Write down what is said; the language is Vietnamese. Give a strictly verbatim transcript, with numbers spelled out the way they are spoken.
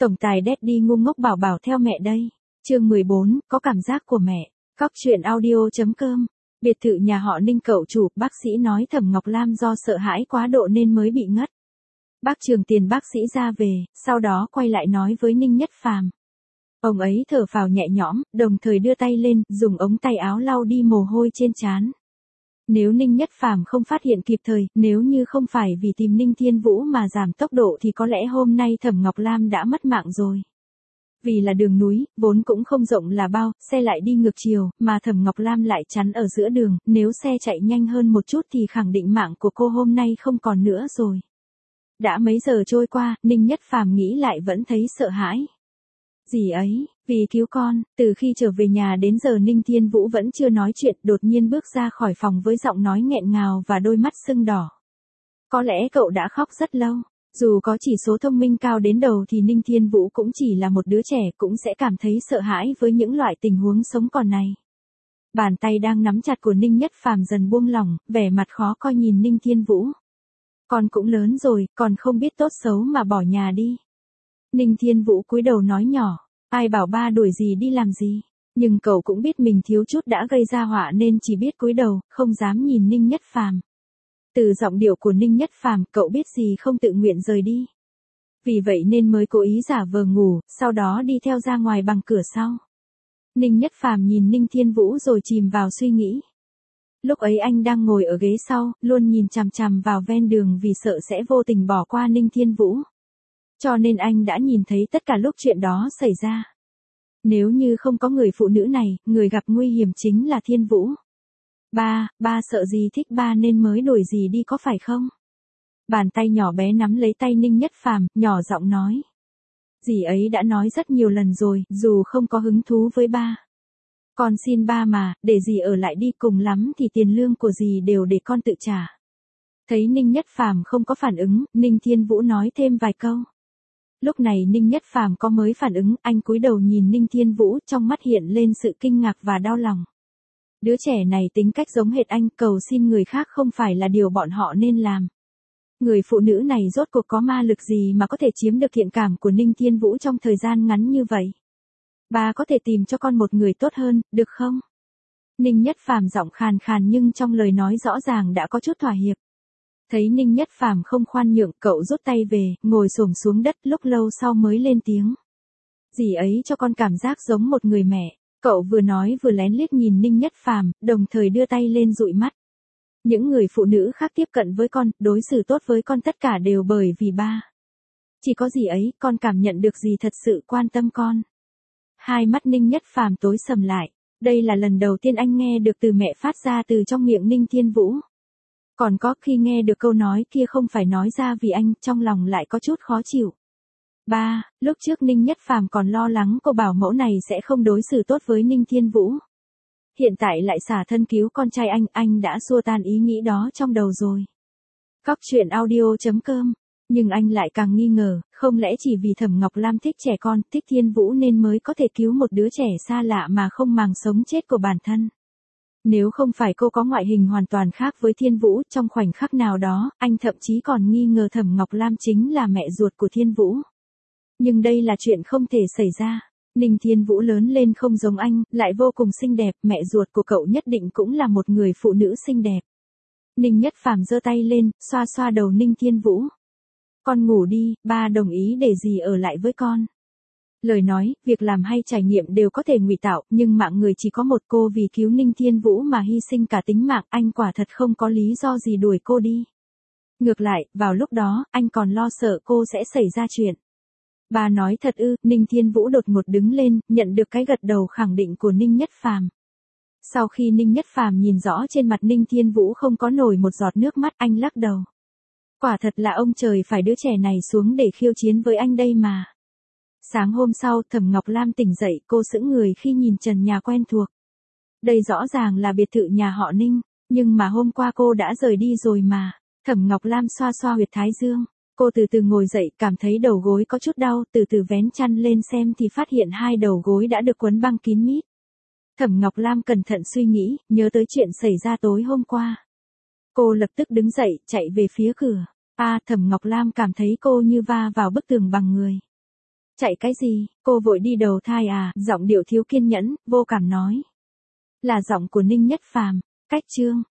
Tổng tài Daddy ngu ngốc bảo bảo theo mẹ đây. Chương mười bốn, có cảm giác của mẹ. Cóc truyện audio chấm com. Biệt thự nhà họ Ninh cậu chủ, bác sĩ nói Thẩm Ngọc Lam do sợ hãi quá độ nên mới bị ngất. Bác Trường tiền bác sĩ ra về, sau đó quay lại nói với Ninh Nhất Phàm. Ông ấy thở phào nhẹ nhõm, đồng thời đưa tay lên, dùng ống tay áo lau đi mồ hôi trên trán. Nếu Ninh Nhất Phàm không phát hiện kịp thời, nếu như không phải vì tìm Ninh Thiên Vũ mà giảm tốc độ thì có lẽ hôm nay Thẩm Ngọc Lam đã mất mạng rồi. Vì là đường núi, vốn cũng không rộng là bao, xe lại đi ngược chiều, mà Thẩm Ngọc Lam lại chắn ở giữa đường, nếu xe chạy nhanh hơn một chút thì khẳng định mạng của cô hôm nay không còn nữa rồi. Đã mấy giờ trôi qua, Ninh Nhất Phàm nghĩ lại vẫn thấy sợ hãi. Gì ấy, vì cứu con, từ khi trở về nhà đến giờ Ninh Thiên Vũ vẫn chưa nói chuyện, đột nhiên bước ra khỏi phòng với giọng nói nghẹn ngào và đôi mắt sưng đỏ. Có lẽ cậu đã khóc rất lâu. Dù có chỉ số thông minh cao đến đầu thì Ninh Thiên Vũ cũng chỉ là một đứa trẻ, cũng sẽ cảm thấy sợ hãi với những loại tình huống sống còn này. Bàn tay đang nắm chặt của Ninh Nhất Phàm dần buông lỏng, vẻ mặt khó coi nhìn Ninh Thiên Vũ. Con cũng lớn rồi, còn không biết tốt xấu mà bỏ nhà đi. Ninh Thiên Vũ cúi đầu nói nhỏ, ai bảo ba đuổi gì đi làm gì, nhưng cậu cũng biết mình thiếu chút đã gây ra họa nên chỉ biết cúi đầu, không dám nhìn Ninh Nhất Phàm. Từ giọng điệu của Ninh Nhất Phàm, cậu biết gì không tự nguyện rời đi. Vì vậy nên mới cố ý giả vờ ngủ, sau đó đi theo ra ngoài bằng cửa sau. Ninh Nhất Phàm nhìn Ninh Thiên Vũ rồi chìm vào suy nghĩ. Lúc ấy anh đang ngồi ở ghế sau, luôn nhìn chằm chằm vào ven đường vì sợ sẽ vô tình bỏ qua Ninh Thiên Vũ. Cho nên anh đã nhìn thấy tất cả lúc chuyện đó xảy ra. Nếu như không có người phụ nữ này, người gặp nguy hiểm chính là Thiên Vũ. Ba, ba sợ gì thích ba nên mới đuổi gì đi có phải không? Bàn tay nhỏ bé nắm lấy tay Ninh Nhất Phàm, nhỏ giọng nói. Dì ấy đã nói rất nhiều lần rồi, dù không có hứng thú với ba. Con xin ba mà, để dì ở lại đi, cùng lắm thì tiền lương của dì đều để con tự trả. Thấy Ninh Nhất Phàm không có phản ứng, Ninh Thiên Vũ nói thêm vài câu. Lúc này Ninh Nhất Phàm có mới phản ứng, anh cúi đầu nhìn Ninh Thiên Vũ, trong mắt hiện lên sự kinh ngạc và đau lòng. Đứa trẻ này tính cách giống hệt anh, cầu xin người khác không phải là điều bọn họ nên làm. Người phụ nữ này rốt cuộc có ma lực gì mà có thể chiếm được thiện cảm của Ninh Thiên Vũ trong thời gian ngắn như vậy? Bà có thể tìm cho con một người tốt hơn, được không? Ninh Nhất Phàm giọng khàn khàn nhưng trong lời nói rõ ràng đã có chút thỏa hiệp. Thấy Ninh Nhất Phàm không khoan nhượng, cậu rút tay về, ngồi xổm xuống đất, lúc lâu sau mới lên tiếng. Dì ấy cho con cảm giác giống một người mẹ. Cậu vừa nói vừa lén liếc nhìn Ninh Nhất Phàm, đồng thời đưa tay lên dụi mắt. Những người phụ nữ khác tiếp cận với con, đối xử tốt với con tất cả đều bởi vì ba. Chỉ có dì ấy, con cảm nhận được dì thật sự quan tâm con. Hai mắt Ninh Nhất Phàm tối sầm lại. Đây là lần đầu tiên anh nghe được từ mẹ phát ra từ trong miệng Ninh Thiên Vũ. Còn có khi nghe được câu nói kia không phải nói ra vì anh, trong lòng lại có chút khó chịu. Ba, lúc trước Ninh Nhất Phàm còn lo lắng cô bảo mẫu này sẽ không đối xử tốt với Ninh Thiên Vũ. Hiện tại lại xả thân cứu con trai anh, anh đã xua tan ý nghĩ đó trong đầu rồi. Cóc truyện audio chấm com. Nhưng anh lại càng nghi ngờ, không lẽ chỉ vì Thẩm Ngọc Lam thích trẻ con, thích Thiên Vũ nên mới có thể cứu một đứa trẻ xa lạ mà không màng sống chết của bản thân. Nếu không phải cô có ngoại hình hoàn toàn khác với Thiên Vũ, trong khoảnh khắc nào đó, anh thậm chí còn nghi ngờ Thẩm Ngọc Lam chính là mẹ ruột của Thiên Vũ. Nhưng đây là chuyện không thể xảy ra. Ninh Thiên Vũ lớn lên không giống anh, lại vô cùng xinh đẹp, mẹ ruột của cậu nhất định cũng là một người phụ nữ xinh đẹp. Ninh Nhất Phàm giơ tay lên, xoa xoa đầu Ninh Thiên Vũ. Con ngủ đi, ba đồng ý để dì ở lại với con. Lời nói, việc làm hay trải nghiệm đều có thể ngụy tạo, nhưng mạng người chỉ có một, cô vì cứu Ninh Thiên Vũ mà hy sinh cả tính mạng, anh quả thật không có lý do gì đuổi cô đi. Ngược lại, vào lúc đó, anh còn lo sợ cô sẽ xảy ra chuyện. Bà nói thật ư? Ninh Thiên Vũ đột ngột đứng lên, nhận được cái gật đầu khẳng định của Ninh Nhất Phàm. Sau khi Ninh Nhất Phàm nhìn rõ trên mặt Ninh Thiên Vũ không có nổi một giọt nước mắt, anh lắc đầu. Quả thật là ông trời phải đứa trẻ này xuống để khiêu chiến với anh đây mà. Sáng hôm sau, Thẩm Ngọc Lam tỉnh dậy, cô sững người khi nhìn trần nhà quen thuộc. Đây rõ ràng là biệt thự nhà họ Ninh, nhưng mà hôm qua cô đã rời đi rồi mà. Thẩm Ngọc Lam xoa xoa huyệt thái dương. Cô từ từ ngồi dậy, cảm thấy đầu gối có chút đau, từ từ vén chăn lên xem thì phát hiện hai đầu gối đã được quấn băng kín mít. Thẩm Ngọc Lam cẩn thận suy nghĩ, nhớ tới chuyện xảy ra tối hôm qua. Cô lập tức đứng dậy, chạy về phía cửa. A, Thẩm Ngọc Lam cảm thấy cô như va vào bức tường bằng người. Chạy cái gì, cô vội đi đầu thai à, giọng điệu thiếu kiên nhẫn, vô cảm nói. Là giọng của Ninh Nhất Phàm, cách chương.